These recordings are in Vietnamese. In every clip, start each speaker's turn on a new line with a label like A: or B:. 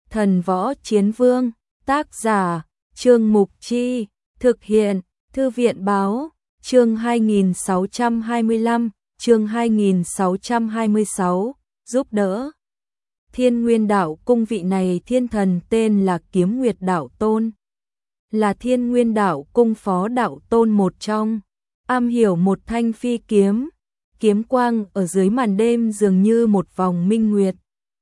A: Thần võ chiến vương, tác giả, Trương Mục Chi, thực hiện, Thư viện báo, chương 2625, chương 2626, giúp đỡ. Thiên Nguyên Đạo Cung vị này thiên thần tên là Kiếm Nguyệt Đạo Tôn, là Thiên Nguyên Đạo Cung phó đạo tôn một trong, am hiểu một thanh phi kiếm, kiếm quang ở dưới màn đêm dường như một vòng minh nguyệt.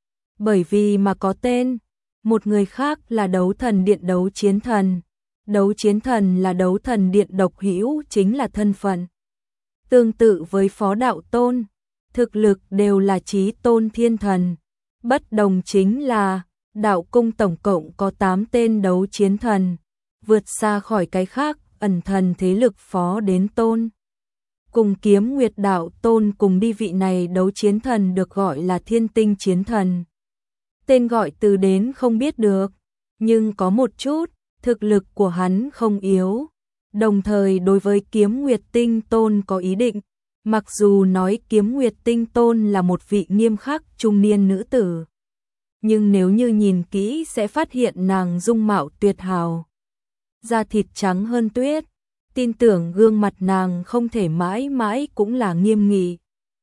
A: Bởi vì mà có tên, một người khác là Đấu Thần Điện Đấu Chiến Thần. Đấu Chiến Thần là Đấu Thần Điện độc hữu, chính là thân phận. Tương tự với phó đạo tôn, thực lực đều là chí tôn thiên thần. Bất đồng chính là, đạo cung tổng cộng có 8 tên đấu chiến thần, vượt xa khỏi cái khác, ẩn thần thế lực phó đến tôn. Cùng Kiếm Nguyệt Đạo Tôn cùng đi vị này đấu chiến thần được gọi là Thiên Tinh Chiến Thần. Tên gọi từ đến không biết được, nhưng có một chút, thực lực của hắn không yếu. Đồng thời đối với Kiếm Nguyệt Tinh Tôn có ý định, mặc dù nói Kiếm Nguyệt Tinh Tôn là một vị nghiêm khắc trung niên nữ tử, nhưng nếu như nhìn kỹ sẽ phát hiện nàng dung mạo tuyệt hào, da thịt trắng hơn tuyết, tin tưởng gương mặt nàng không thể mãi mãi cũng là nghiêm nghị.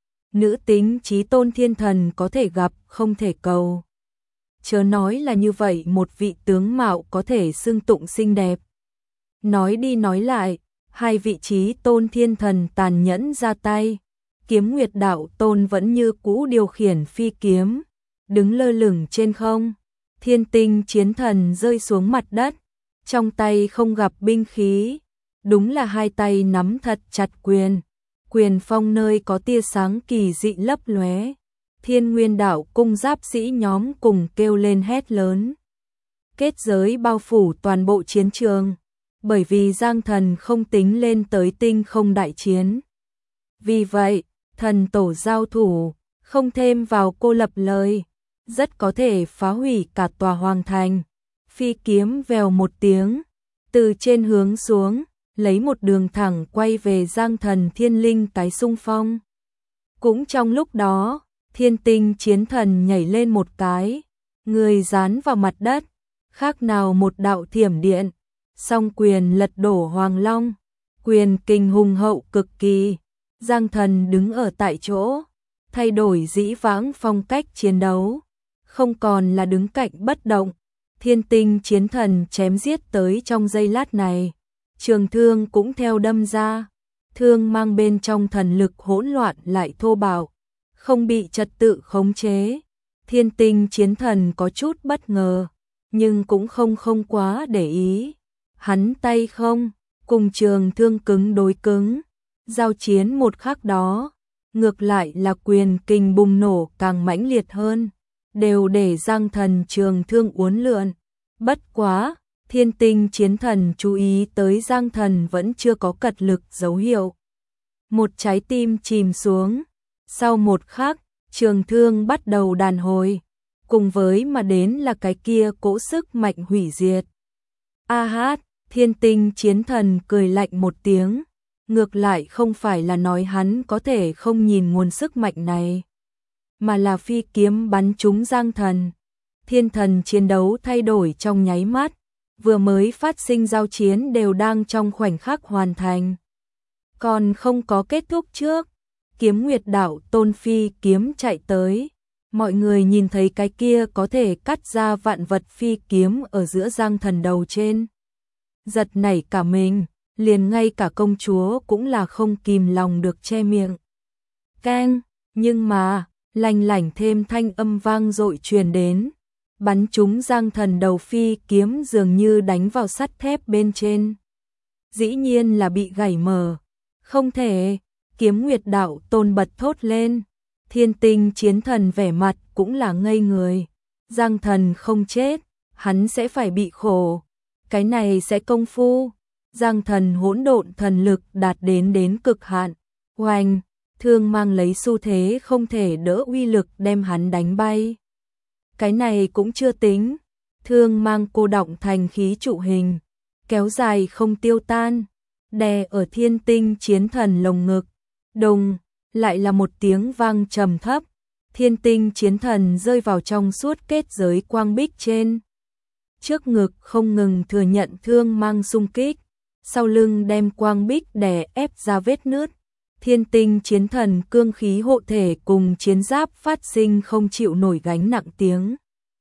A: Nữ tính chí tôn thiên thần có thể gặp, không thể cầu. Chớ nói là như vậy một vị tướng mạo có thể xưng tụng xinh đẹp. Nói đi nói lại, hai vị chí tôn thiên thần tàn nhẫn ra tay. Kiếm Nguyệt Đạo Tôn vẫn như cũ điều khiển phi kiếm, đứng lơ lửng trên không. Thiên Tinh Chiến Thần rơi xuống mặt đất, trong tay không gặp binh khí, đúng là hai tay nắm thật chặt quyền. Quyền phong nơi có tia sáng kỳ dị lấp lóe. Thiên Nguyên Đạo Cung giáp sĩ nhóm cùng kêu lên hét lớn. Kết giới bao phủ toàn bộ chiến trường, bởi vì Giang Thần không tính lên tới tinh không đại chiến. Vì vậy, thần tổ giao thủ, không thêm vào cô lập lời, rất có thể phá hủy cả tòa hoàng thành. Phi kiếm vèo một tiếng, từ trên hướng xuống, lấy một đường thẳng quay về Giang Thần Thiên Linh cái xung phong. Cũng trong lúc đó, Thiên Tinh Chiến Thần nhảy lên một cái, người dán vào mặt đất, khác nào một đạo thiểm điện, song quyền lật đổ Hoàng Long, quyền kinh hùng hậu cực kỳ. Giang Thần đứng ở tại chỗ, thay đổi dĩ vãng phong cách chiến đấu, không còn là đứng cạnh bất động. Thiên Tinh Chiến Thần chém giết tới trong giây lát này, trường thương cũng theo đâm ra, thương mang bên trong thần lực hỗn loạn lại thô bạo, không bị trật tự khống chế. Thiên Tinh Chiến Thần có chút bất ngờ, nhưng cũng không quá để ý. Hắn tay không, cùng trường thương cứng đối cứng, giao chiến một khắc đó, ngược lại là quyền kinh bùng nổ càng mãnh liệt hơn, đều để Giang Thần trường thương uốn lượn. Bất quá, Thiên Tinh Chiến Thần chú ý tới Giang Thần vẫn chưa có cật lực dấu hiệu. Một trái tim chìm xuống, sau một khắc, trường thương bắt đầu đàn hồi, cùng với mà đến là cái kia cỗ sức mạnh hủy diệt. A hát, Thiên Tinh Chiến Thần cười lạnh một tiếng, ngược lại không phải là nói hắn có thể không nhìn nguồn sức mạnh này, mà là phi kiếm bắn trúng Giang Thần. Thiên thần chiến đấu thay đổi trong nháy mắt, vừa mới phát sinh giao chiến đều đang trong khoảnh khắc hoàn thành. Còn không có kết thúc trước, Kiếm Nguyệt Đạo Tôn phi kiếm chạy tới, mọi người nhìn thấy cái kia có thể cắt ra vạn vật phi kiếm ở giữa Giang Thần đầu trên. Giật nảy cả mình, liền ngay cả công chúa cũng là không kìm lòng được che miệng. Keng, nhưng mà, lanh lảnh thêm thanh âm vang dội truyền đến, bắn trúng Giang Thần đầu phi kiếm dường như đánh vào sắt thép bên trên. Dĩ nhiên là bị gãy mở. Không thể, Kiếm Nguyệt Đạo Tôn bật thốt lên. Thiên Tinh Chiến Thần vẻ mặt cũng là ngây người. Giang Thần không chết, hắn sẽ phải bị khổ. Cái này sẽ công phu. Giang Thần hỗn độn thần lực đạt đến cực hạn. Oanh, thương mang lấy xu thế không thể đỡ uy lực đem hắn đánh bay. Cái này cũng chưa tính, thương mang cô đọng thành khí trụ hình, kéo dài không tiêu tan, đè ở Thiên Tinh Chiến Thần lồng ngực. Đùng, lại là một tiếng vang trầm thấp, Thiên tinh chiến thần rơi vào trong suốt kết giới quang bích trên. Trước ngực không ngừng thừa nhận thương mang xung kích, sau lưng đem quang bích đè ép ra vết nứt. Thiên tinh chiến thần cương khí hộ thể cùng chiến giáp phát sinh không chịu nổi gánh nặng tiếng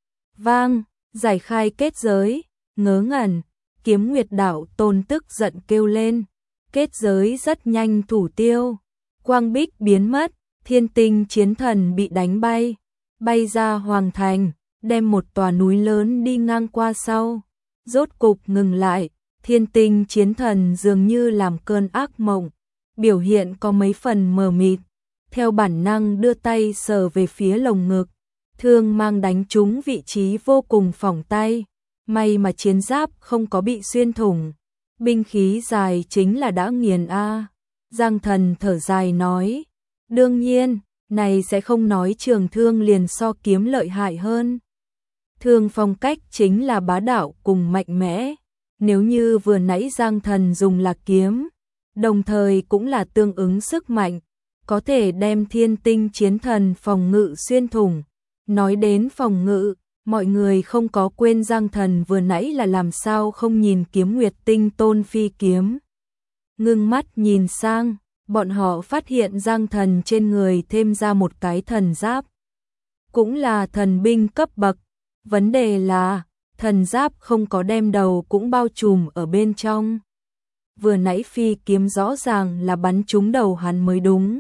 A: vang, giải khai kết giới, ngớ ngẩn, Kiếm Nguyệt Đạo Tôn tức giận kêu lên, kết giới rất nhanh thủ tiêu, quang bích biến mất, thiên tinh chiến thần bị đánh bay, bay ra hoàng thành, đem một tòa núi lớn đi ngang qua sau, rốt cục ngừng lại, thiên tinh chiến thần dường như làm cơn ác mộng, biểu hiện có mấy phần mờ mịt, theo bản năng đưa tay sờ về phía lồng ngực, thương mang đánh trúng vị trí vô cùng phỏng tay, may mà chiến giáp không có bị xuyên thủng, binh khí dài chính là đã nghiền a. Giang Thần thở dài nói, đương nhiên, này sẽ không nói trường thương liền so kiếm lợi hại hơn. Thương phong cách chính là bá đạo cùng mạnh mẽ, nếu như vừa nãy Giang Thần dùng là kiếm, đồng thời cũng là tương ứng sức mạnh, có thể đem thiên tinh chiến thần phòng ngự xuyên thủng. Nói đến phòng ngự, mọi người không có quên Giang Thần vừa nãy là làm sao không nhìn Kiếm Nguyệt Tinh Tôn phi kiếm. Ngưng mắt nhìn sang, bọn họ phát hiện Giang Thần trên người thêm ra một cái thần giáp. Cũng là thần binh cấp bậc, vấn đề là thần giáp không có đem đầu cũng bao trùm ở bên trong. Vừa nãy phi kiếm rõ ràng là bắn trúng đầu hắn mới đúng.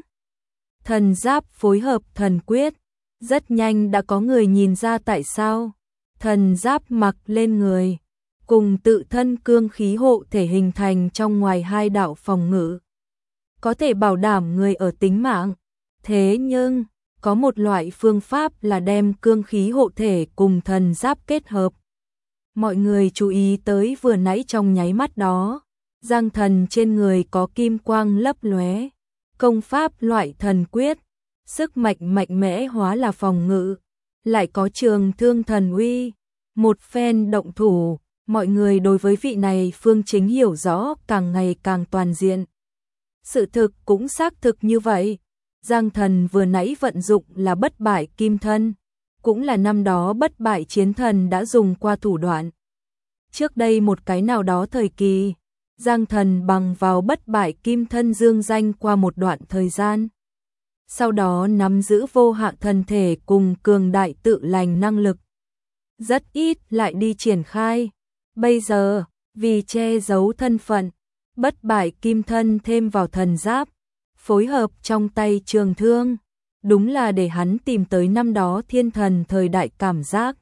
A: Thần giáp phối hợp thần quyết, rất nhanh đã có người nhìn ra tại sao. Thần giáp mặc lên người, cùng tự thân cương khí hộ thể hình thành trong ngoài hai đạo phòng ngự. Có thể bảo đảm người ở tính mạng. Thế nhưng, có một loại phương pháp là đem cương khí hộ thể cùng thần giáp kết hợp. Mọi người chú ý tới vừa nãy trong nháy mắt đó, Giang Thần trên người có kim quang lấp lóe, công pháp loại thần quyết, sức mạnh mạnh mẽ hóa là phòng ngự, lại có trường thương thần uy, một phen động thủ, mọi người đối với vị này phương chính hiểu rõ càng ngày càng toàn diện. Sự thực cũng xác thực như vậy, Giang Thần vừa nãy vận dụng là bất bại kim thân, cũng là năm đó bất bại chiến thần đã dùng qua thủ đoạn. Trước đây một cái nào đó thời kỳ, Giang Thần bằng vào bất bại kim thân dương danh qua một đoạn thời gian. Sau đó nắm giữ vô hạn thần thể cùng cường đại tự lành năng lực. Rất ít lại đi triển khai. Bây giờ, vì che giấu thân phận, bất bại kim thân thêm vào thần giáp, phối hợp trong tay trường thương. Đúng là để hắn tìm tới năm đó thiên thần thời đại cảm giác.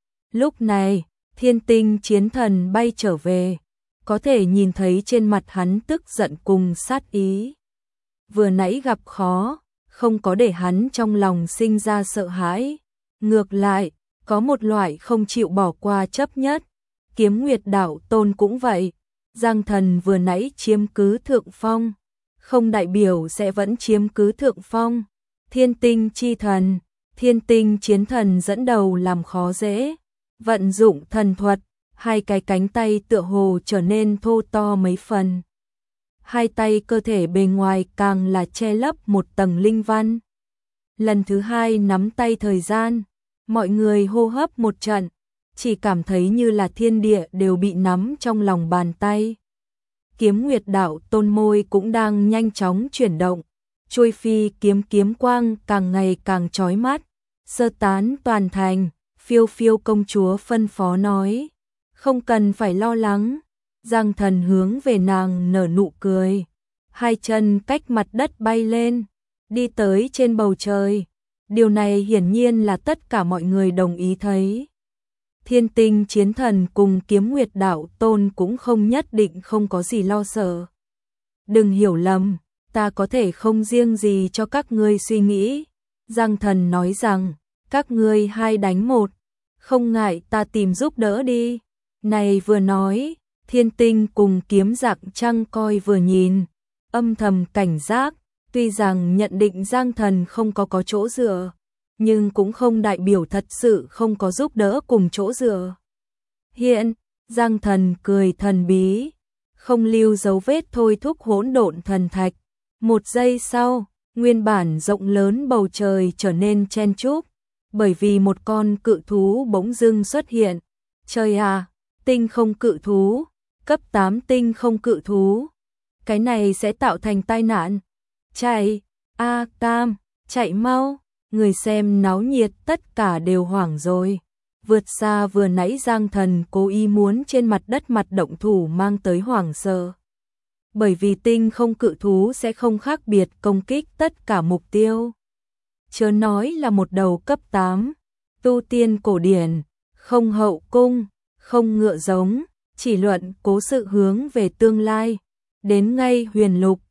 A: Lúc này, thiên tinh chiến thần bay trở về, có thể nhìn thấy trên mặt hắn tức giận cùng sát ý. Vừa nãy gặp khó, không có để hắn trong lòng sinh ra sợ hãi. Ngược lại, có một loại không chịu bỏ qua chấp nhất. Kiếm Nguyệt Đạo Tôn cũng vậy. Giang Thần vừa nãy chiếm cứ thượng phong, không đại biểu sẽ vẫn chiếm cứ thượng phong. Thiên tinh chi thần, thiên tinh chiến thần dẫn đầu làm khó dễ. Vận dụng thần thuật, hai cái cánh tay tựa hồ trở nên thô to mấy phần. Hai tay cơ thể bề ngoài càng là che lấp một tầng linh văn. Lần thứ hai nắm tay thời gian, mọi người hô hấp một trận, chỉ cảm thấy như là thiên địa đều bị nắm trong lòng bàn tay. Kiếm Nguyệt Đạo Tôn môi cũng đang nhanh chóng chuyển động, trôi phi kiếm quang càng ngày càng chói mắt, sơ tán toàn thành. Phiêu Phiêu công chúa phân phó nói, không cần phải lo lắng. Giang Thần hướng về nàng nở nụ cười, hai chân cách mặt đất bay lên, đi tới trên bầu trời. Điều này hiển nhiên là tất cả mọi người đồng ý thấy. Thiên tinh chiến thần cùng Kiếm Nguyệt Đạo Tôn cũng không nhất định không có gì lo sợ. Đừng hiểu lầm, ta có thể không riêng gì cho các ngươi suy nghĩ. Giang Thần nói rằng, các ngươi hai đánh một, không ngại ta tìm giúp đỡ đi. Này vừa nói, thiên tinh cùng kiếm giặc trăng coi vừa nhìn, âm thầm cảnh giác, tuy rằng nhận định Giang Thần không có chỗ dựa, nhưng cũng không đại biểu thật sự không có giúp đỡ cùng chỗ dựa. Hiện, Giang Thần cười thần bí, không lưu dấu vết thôi thúc hỗn độn thần thạch. Một giây sau, Nguyên bản rộng lớn bầu trời trở nên chen chúc, bởi vì một con cự thú bỗng dưng xuất hiện. Trời à, tinh không cự thú, cấp 8 tinh không cự thú. Cái này sẽ tạo thành tai nạn. Chạy, Cam, chạy mau. Người xem náo nhiệt tất cả đều hoảng rồi. Vượt xa vừa nãy Giang Thần cố ý muốn trên mặt đất mặt động thủ mang tới hoảng sợ. Bởi vì tinh không cự thú sẽ không khác biệt công kích tất cả mục tiêu. Chớ nói là một đầu cấp 8, tu tiên cổ điển, không hậu cung, không ngựa giống, chỉ luận cố sự hướng về tương lai. Đến ngay huyền lục,